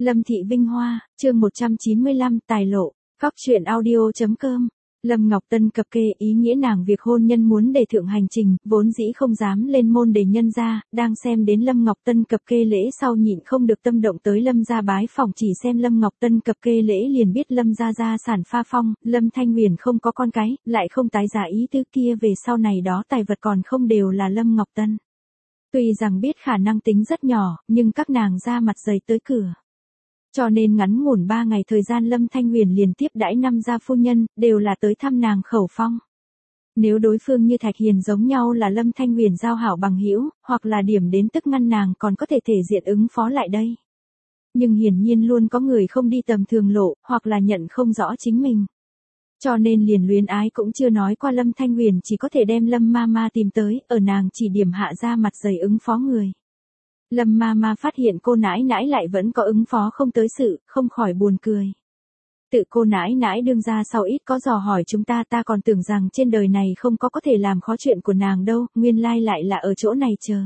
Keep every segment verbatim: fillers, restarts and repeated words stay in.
Lâm Thị Vinh Hoa, chương một trăm chín mươi lăm, tài lộ, góc truyện audio.com. Lâm Ngọc Tân cập kê ý nghĩa nàng việc hôn nhân muốn để thượng hành trình, vốn dĩ không dám lên môn để nhân ra, đang xem đến Lâm Ngọc Tân cập kê lễ sau nhịn không được tâm động tới Lâm gia bái phỏng, chỉ xem Lâm Ngọc Tân cập kê lễ liền biết Lâm gia gia sản pha phong, Lâm Thanh Huyền không có con cái, lại không tái giá ý tứ kia về sau này đó tài vật còn không đều là Lâm Ngọc Tân. Tuy rằng biết khả năng tính rất nhỏ, nhưng các nàng ra mặt dày tới cửa. Cho nên ngắn ngủn ba ngày thời gian Lâm Thanh Huyền liền tiếp đãi năm gia phu nhân, đều là tới thăm nàng khẩu phong. Nếu đối phương như Thạch Hiền giống nhau là Lâm Thanh Huyền giao hảo bằng hữu, hoặc là điểm đến tức ngăn nàng còn có thể thể diện ứng phó lại đây. Nhưng hiển nhiên luôn có người không đi tầm thường lộ, hoặc là nhận không rõ chính mình. Cho nên liền luyến ái cũng chưa nói qua Lâm Thanh Huyền chỉ có thể đem Lâm ma ma tìm tới, ở nàng chỉ điểm hạ ra mặt dày ứng phó người. Lâm ma ma phát hiện cô nãi nãi lại vẫn có ứng phó không tới sự, không khỏi buồn cười. Tự cô nãi nãi đương ra sau ít có dò hỏi chúng ta, ta còn tưởng rằng trên đời này không có có thể làm khó chuyện của nàng đâu, nguyên lai lại là ở chỗ này chờ.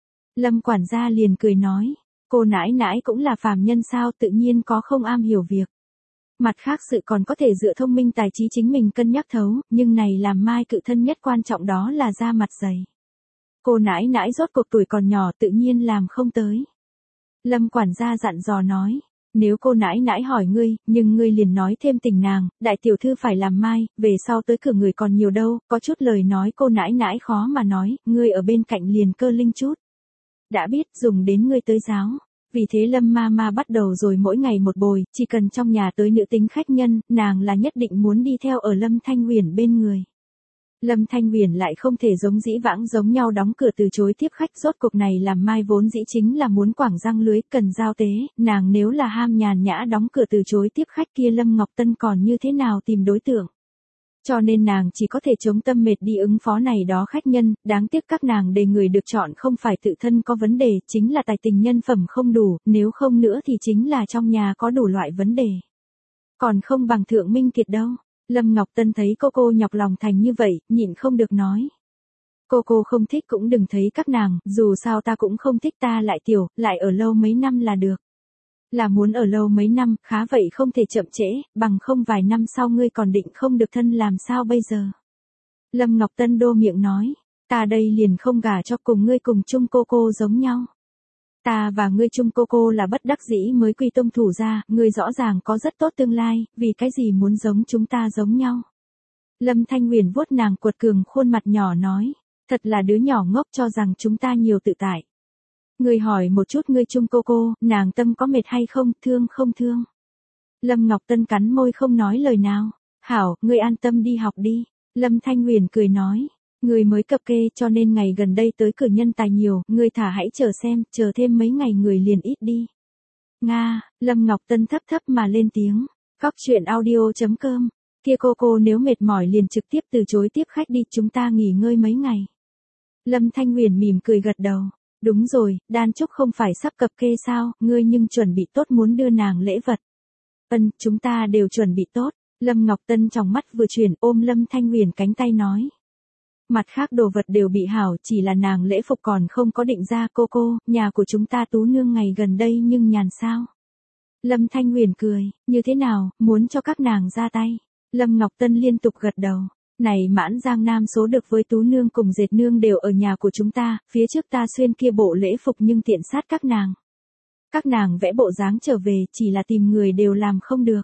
Lâm quản gia liền cười nói, cô nãi nãi cũng là phàm nhân sao, tự nhiên có không am hiểu việc. Mặt khác sự còn có thể dựa thông minh tài trí chính mình cân nhắc thấu, nhưng này làm mai cự thân nhất quan trọng đó là da mặt dày. Cô nãi nãi rốt cuộc tuổi còn nhỏ tự nhiên làm không tới. Lâm quản gia dặn dò nói, nếu cô nãi nãi hỏi ngươi, nhưng ngươi liền nói thêm tình nàng, đại tiểu thư phải làm mai, về sau tới cửa người còn nhiều đâu, có chút lời nói cô nãi nãi khó mà nói, ngươi ở bên cạnh liền cơ linh chút. Đã biết dùng đến ngươi tới giáo. Vì thế Lâm ma ma bắt đầu rồi mỗi ngày một bồi, chỉ cần trong nhà tới nữ tính khách nhân, nàng là nhất định muốn đi theo ở Lâm Thanh Huyền bên người. Lâm Thanh Huyền lại không thể giống dĩ vãng giống nhau đóng cửa từ chối tiếp khách, rốt cuộc này làm mai vốn dĩ chính là muốn quảng răng lưới, cần giao tế, nàng nếu là ham nhàn nhã đóng cửa từ chối tiếp khách kia Lâm Ngọc Tân còn như thế nào tìm đối tượng. Cho nên nàng chỉ có thể chống tâm mệt đi ứng phó này đó khách nhân, đáng tiếc các nàng để người được chọn không phải tự thân có vấn đề, chính là tài tình nhân phẩm không đủ, nếu không nữa thì chính là trong nhà có đủ loại vấn đề. Còn không bằng Thượng Minh Kiệt đâu. Lâm Ngọc Tân thấy cô cô nhọc lòng thành như vậy, nhịn không được nói. Cô cô không thích cũng đừng thấy các nàng, dù sao ta cũng không thích, ta lại tiểu, lại ở lâu mấy năm là được. Là muốn ở lâu mấy năm, khá vậy không thể chậm trễ, bằng không vài năm sau ngươi còn định không được thân làm sao bây giờ. Lâm Ngọc Tân đô miệng nói, ta đây liền không gả cho cùng ngươi cùng chung cô cô giống nhau. Ta và ngươi chung cô cô là bất đắc dĩ mới quy tông thủ ra, ngươi rõ ràng có rất tốt tương lai, vì cái gì muốn giống chúng ta giống nhau. Lâm Thanh Huyền vuốt nàng cuột cường khuôn mặt nhỏ nói, thật là đứa nhỏ ngốc cho rằng chúng ta nhiều tự tại. Ngươi hỏi một chút ngươi chung cô cô, nàng tâm có mệt hay không, thương không thương. Lâm Ngọc Tân cắn môi không nói lời nào. Hảo, ngươi an tâm đi học đi. Lâm Thanh Huyền cười nói, ngươi mới cập kê cho nên ngày gần đây tới cửa nhân tài nhiều, ngươi thả hãy chờ xem, chờ thêm mấy ngày người liền ít đi. Nga, Lâm Ngọc Tân thấp thấp mà lên tiếng, góc truyện audio.com, kia cô cô nếu mệt mỏi liền trực tiếp từ chối tiếp khách đi, chúng ta nghỉ ngơi mấy ngày. Lâm Thanh Huyền mỉm cười gật đầu. Đúng rồi, Đan Trúc không phải sắp cập kê sao, ngươi nhưng chuẩn bị tốt muốn đưa nàng lễ vật. Ân, chúng ta đều chuẩn bị tốt. Lâm Ngọc Tân trong mắt vừa chuyển ôm Lâm Thanh Huyền cánh tay nói. Mặt khác đồ vật đều bị hảo, chỉ là nàng lễ phục còn không có định ra. Cô cô, nhà của chúng ta Tú Nương ngày gần đây nhưng nhàn sao. Lâm Thanh Huyền cười, như thế nào, muốn cho các nàng ra tay. Lâm Ngọc Tân liên tục gật đầu. Này mãn Giang Nam số được với Tú Nương cùng Dệt Nương đều ở nhà của chúng ta, phía trước ta xuyên kia bộ lễ phục nhưng tiện sát các nàng. Các nàng vẽ bộ dáng trở về, chỉ là tìm người đều làm không được.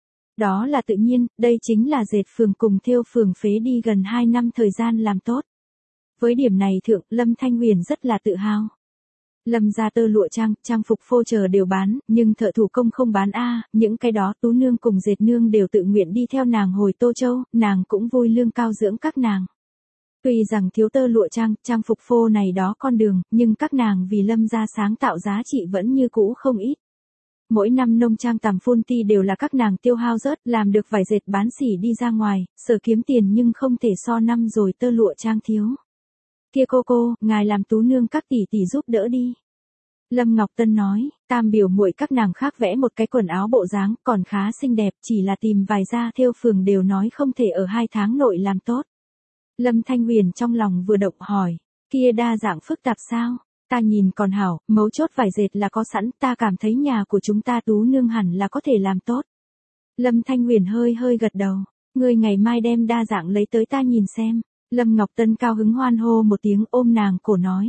Đó là tự nhiên, đây chính là dệt phường cùng thêu phường phế đi gần hai năm thời gian làm tốt. Với điểm này thượng, Lâm Thanh Huyền rất là tự hào. Lâm gia tơ lụa trang, trang phục phô chờ đều bán, nhưng thợ thủ công không bán a, những cái đó Tú Nương cùng Dệt Nương đều tự nguyện đi theo nàng hồi Tô Châu, nàng cũng vui lương cao dưỡng các nàng. Tuy rằng thiếu tơ lụa trang, trang phục phô này đó con đường, nhưng các nàng vì Lâm gia sáng tạo giá trị vẫn như cũ không ít. Mỗi năm nông trang tằm phun ti đều là các nàng tiêu hao rớt, làm được vải dệt bán sỉ đi ra ngoài, sở kiếm tiền nhưng không thể so năm rồi tơ lụa trang thiếu. Kia cô cô, ngài làm Tú Nương các tỷ tỷ giúp đỡ đi. Lâm Ngọc Tân nói, tam biểu muội các nàng khác vẽ một cái quần áo bộ dáng còn khá xinh đẹp, chỉ là tìm vài gia thêu phường đều nói không thể ở hai tháng nội làm tốt. Lâm Thanh Huyền trong lòng vừa động hỏi, kia đa dạng phức tạp sao? Ta nhìn còn hảo, mấu chốt vải dệt là có sẵn, ta cảm thấy nhà của chúng ta Tú nương hẳn là có thể làm tốt. Lâm Thanh Huyền hơi hơi gật đầu, ngươi ngày mai đem đa dạng lấy tới ta nhìn xem. Lâm Ngọc Tân cao hứng hoan hô một tiếng ôm nàng cổ nói.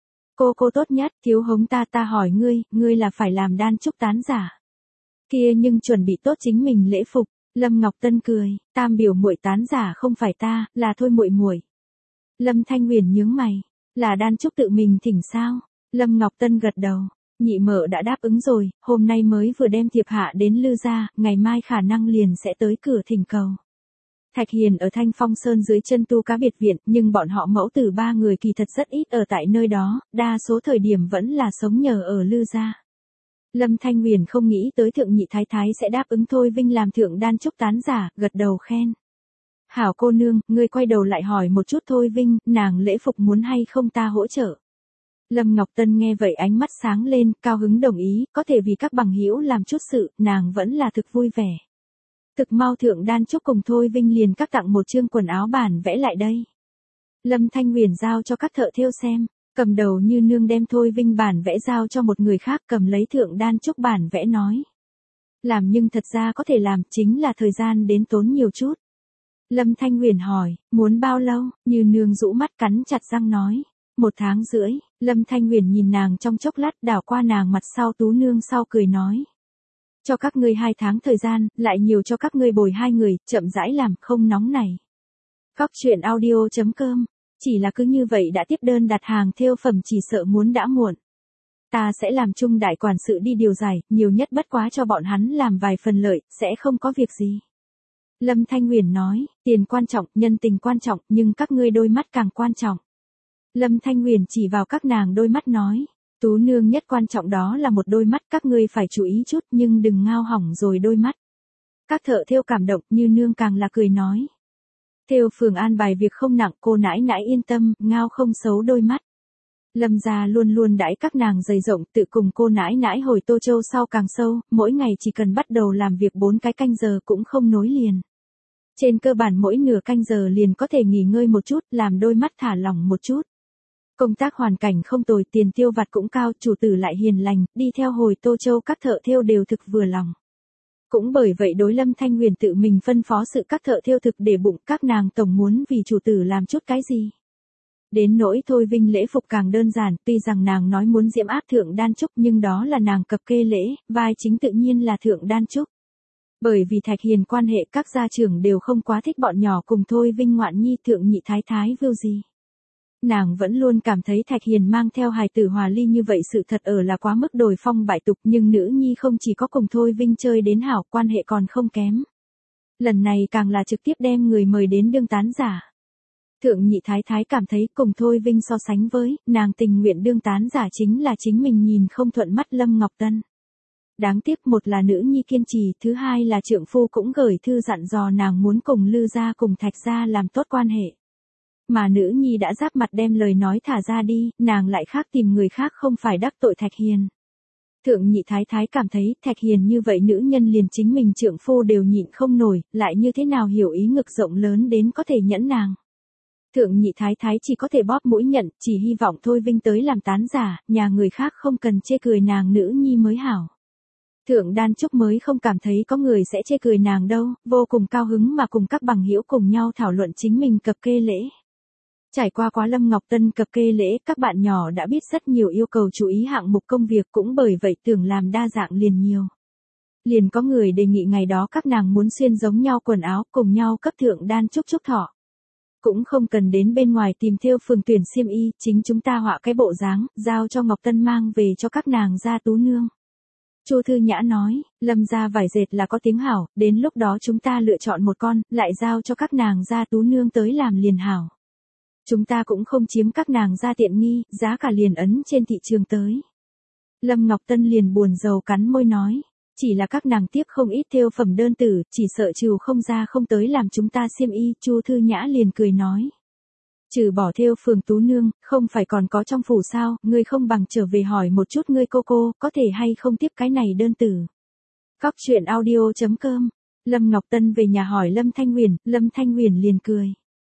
Cô cô tốt nhất, thiếu hống ta ta hỏi ngươi, ngươi là phải làm đan trúc tán giả. Kia nhưng chuẩn bị tốt chính mình lễ phục. Lâm Ngọc Tân cười, tam biểu muội tán giả không phải ta, là thôi muội muội. Lâm Thanh Huyền nhướng mày, là đan trúc tự mình thỉnh sao? Lâm Ngọc Tân gật đầu, nhị mợ đã đáp ứng rồi, hôm nay mới vừa đem thiệp hạ đến Lư gia, ngày mai khả năng liền sẽ tới cửa thỉnh cầu. Thạch Hiền ở Thanh Phong Sơn dưới chân tu cá biệt viện, nhưng bọn họ mẫu tử ba người kỳ thật rất ít ở tại nơi đó, đa số thời điểm vẫn là sống nhờ ở Lư gia. Lâm Thanh Huyền không nghĩ tới thượng nhị thái thái sẽ đáp ứng Thôi Vinh làm thượng đan trúc tán giả, gật đầu khen. Hảo cô nương, ngươi quay đầu lại hỏi một chút Thôi Vinh, nàng lễ phục muốn hay không ta hỗ trợ. Lâm Ngọc Tân nghe vậy ánh mắt sáng lên, cao hứng đồng ý, có thể vì các bằng hữu làm chút sự, nàng vẫn là thực vui vẻ. Thực mau thượng đan trúc cùng Thôi Vinh liền các tặng một chương quần áo bản vẽ lại đây. Lâm Thanh Huyền giao cho các thợ thêu xem, cầm đầu như nương đem Thôi Vinh bản vẽ giao cho một người khác cầm lấy thượng đan trúc bản vẽ nói. Làm nhưng thật ra có thể làm, chính là thời gian đến tốn nhiều chút. Lâm Thanh Huyền hỏi, muốn bao lâu, như nương rũ mắt cắn chặt răng nói. Một tháng rưỡi, Lâm Thanh Huyền nhìn nàng trong chốc lát đảo qua nàng mặt sau Tú nương sau cười nói. Cho các ngươi hai tháng thời gian, lại nhiều cho các ngươi bồi hai người, chậm rãi làm, không nóng này. Cóc truyện audio chấm com, chỉ là cứ như vậy đã tiếp đơn đặt hàng thêu phẩm chỉ sợ muốn đã muộn. Ta sẽ làm chung đại quản sự đi điều giải, nhiều nhất bất quá cho bọn hắn làm vài phần lợi, sẽ không có việc gì. Lâm Thanh Huyền nói, tiền quan trọng, nhân tình quan trọng, nhưng các ngươi đôi mắt càng quan trọng. Lâm Thanh Huyền chỉ vào các nàng đôi mắt nói, Tú nương nhất quan trọng đó là một đôi mắt, các ngươi phải chú ý chút nhưng đừng ngao hỏng rồi đôi mắt. Các thợ thêu cảm động, như nương càng là cười nói. Thêu phường an bài việc không nặng, cô nãi nãi yên tâm, ngao không xấu đôi mắt. Lâm gia luôn luôn đãi các nàng dày rộng, tự cùng cô nãi nãi hồi Tô Châu sau càng sâu, mỗi ngày chỉ cần bắt đầu làm việc bốn cái canh giờ cũng không nối liền. Trên cơ bản mỗi nửa canh giờ liền có thể nghỉ ngơi một chút, làm đôi mắt thả lỏng một chút. Công tác hoàn cảnh không tồi, tiền tiêu vặt cũng cao, chủ tử lại hiền lành, đi theo hồi Tô Châu các thợ thêu đều thực vừa lòng. Cũng bởi vậy đối Lâm Thanh Huyền tự mình phân phó sự các thợ thêu thực để bụng, các nàng tổng muốn vì chủ tử làm chút cái gì. Đến nỗi Thôi Vinh lễ phục càng đơn giản, tuy rằng nàng nói muốn diễm áp thượng đan trúc nhưng đó là nàng cập kê lễ, vai chính tự nhiên là thượng đan trúc. Bởi vì Thạch Hiền quan hệ các gia trưởng đều không quá thích bọn nhỏ cùng Thôi Vinh ngoạn nhi thượng nhị thái thái vưu gì. Nàng vẫn luôn cảm thấy Thạch Hiền mang theo hài tử hòa ly như vậy sự thật ở là quá mức đồi phong bại tục, nhưng nữ nhi không chỉ có cùng Thôi Vinh chơi đến hảo, quan hệ còn không kém. Lần này càng là trực tiếp đem người mời đến đương tán giả. Thượng nhị thái thái cảm thấy cùng Thôi Vinh so sánh với, nàng tình nguyện đương tán giả chính là chính mình nhìn không thuận mắt Lâm Ngọc Tân. Đáng tiếc một là nữ nhi kiên trì, thứ hai là trượng phu cũng gửi thư dặn dò nàng muốn cùng Lư gia cùng Thạch gia làm tốt quan hệ. Mà nữ nhi đã giáp mặt đem lời nói thả ra đi, nàng lại khác tìm người khác không phải đắc tội Thạch Hiền. Thượng nhị thái thái cảm thấy Thạch Hiền như vậy nữ nhân liền chính mình trượng phu đều nhịn không nổi, lại như thế nào hiểu ý ngực rộng lớn đến có thể nhẫn nàng. Thượng nhị thái thái chỉ có thể bóp mũi nhận, chỉ hy vọng Thôi Vinh tới làm tán giả, nhà người khác không cần chê cười nàng nữ nhi mới hảo. Thượng đan trúc mới không cảm thấy có người sẽ chê cười nàng đâu, vô cùng cao hứng mà cùng các bằng hữu cùng nhau thảo luận chính mình cập kê lễ. Trải qua quá Lâm Ngọc Tân cập kê lễ, các bạn nhỏ đã biết rất nhiều yêu cầu chú ý hạng mục công việc, cũng bởi vậy tưởng làm đa dạng liền nhiều. Liền có người đề nghị ngày đó các nàng muốn xuyên giống nhau quần áo, cùng nhau cấp thượng đan trúc chúc thọ. Cũng không cần đến bên ngoài tìm thêu phường tuyển xiêm y, chính chúng ta họa cái bộ dáng, giao cho Ngọc Tân mang về cho các nàng gia Tú nương. Chu Thư Nhã nói, Lâm gia vải dệt là có tiếng hảo, đến lúc đó chúng ta lựa chọn một con, lại giao cho các nàng gia Tú nương tới làm liền hảo. Chúng ta cũng không chiếm các nàng gia tiện nghi, giá cả liền ấn trên thị trường tới. Lâm Ngọc Tân liền buồn rầu cắn môi nói, chỉ là các nàng tiếc không ít thêu phẩm đơn tử, chỉ sợ trừ không ra không tới làm chúng ta xiêm y. Chu Thư Nhã liền cười nói, trừ bỏ thêu phường Tú nương, không phải còn có trong phủ sao, ngươi không bằng trở về hỏi một chút ngươi cô cô, có thể hay không tiếp cái này đơn tử. Cóc truyện audio chấm com. Lâm Ngọc Tân về nhà hỏi Lâm Thanh Huyền, Lâm Thanh Huyền liền cười.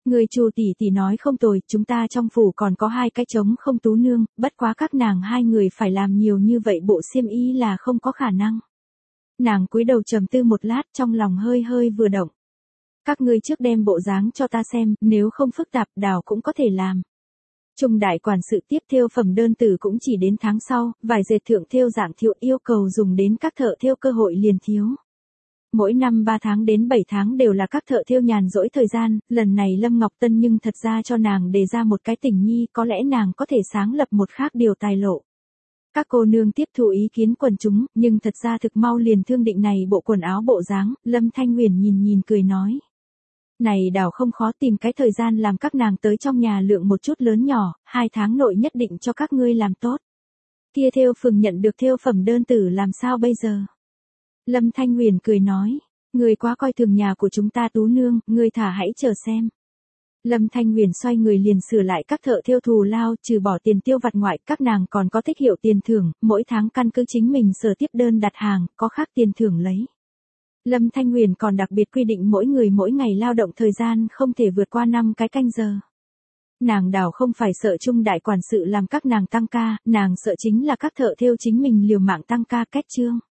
Người Chu tỷ tỷ nói không tồi, chúng ta trong phủ còn có hai cái trống không tú nương, bất quá các nàng hai người phải làm nhiều như vậy bộ xiêm y là không có khả năng. Nàng cúi đầu trầm tư một lát, trong lòng hơi hơi vừa động. Các ngươi trước đem bộ dáng cho ta xem, nếu không phức tạp đảo cũng có thể làm. Trung đại quản sự tiếp thêu phẩm đơn tử cũng chỉ đến tháng sau, vài dệt thượng thêu dạng thiệu yêu cầu dùng đến các thợ thêu cơ hội liền thiếu. Mỗi năm ba tháng đến bảy tháng đều là các thợ thêu nhàn rỗi thời gian, lần này Lâm Ngọc Tân nhưng thật ra cho nàng đề ra một cái tình nhi, có lẽ nàng có thể sáng lập một khác điều tài lộ. Các cô nương tiếp thu ý kiến quần chúng, nhưng thật ra thực mau liền thương định này bộ quần áo bộ dáng, Lâm Thanh Huyền nhìn nhìn cười nói. Này đảo không khó, tìm cái thời gian làm các nàng tới trong nhà lượng một chút lớn nhỏ, hai tháng nội nhất định cho các ngươi làm tốt. Kia thêu phường nhận được thêu phẩm đơn tử làm sao bây giờ? Lâm Thanh Huyền cười nói, người quá coi thường nhà của chúng ta tú nương, người thả hãy chờ xem. Lâm Thanh Huyền xoay người liền sửa lại các thợ thêu thù lao, trừ bỏ tiền tiêu vặt ngoại, các nàng còn có thích hiệu tiền thưởng, mỗi tháng căn cứ chính mình sở tiếp đơn đặt hàng, có khác tiền thưởng lấy. Lâm Thanh Huyền còn đặc biệt quy định mỗi người mỗi ngày lao động thời gian không thể vượt qua năm cái canh giờ. Nàng đảo không phải sợ Trung đại quản sự làm các nàng tăng ca, nàng sợ chính là các thợ thêu chính mình liều mạng tăng ca kết chương.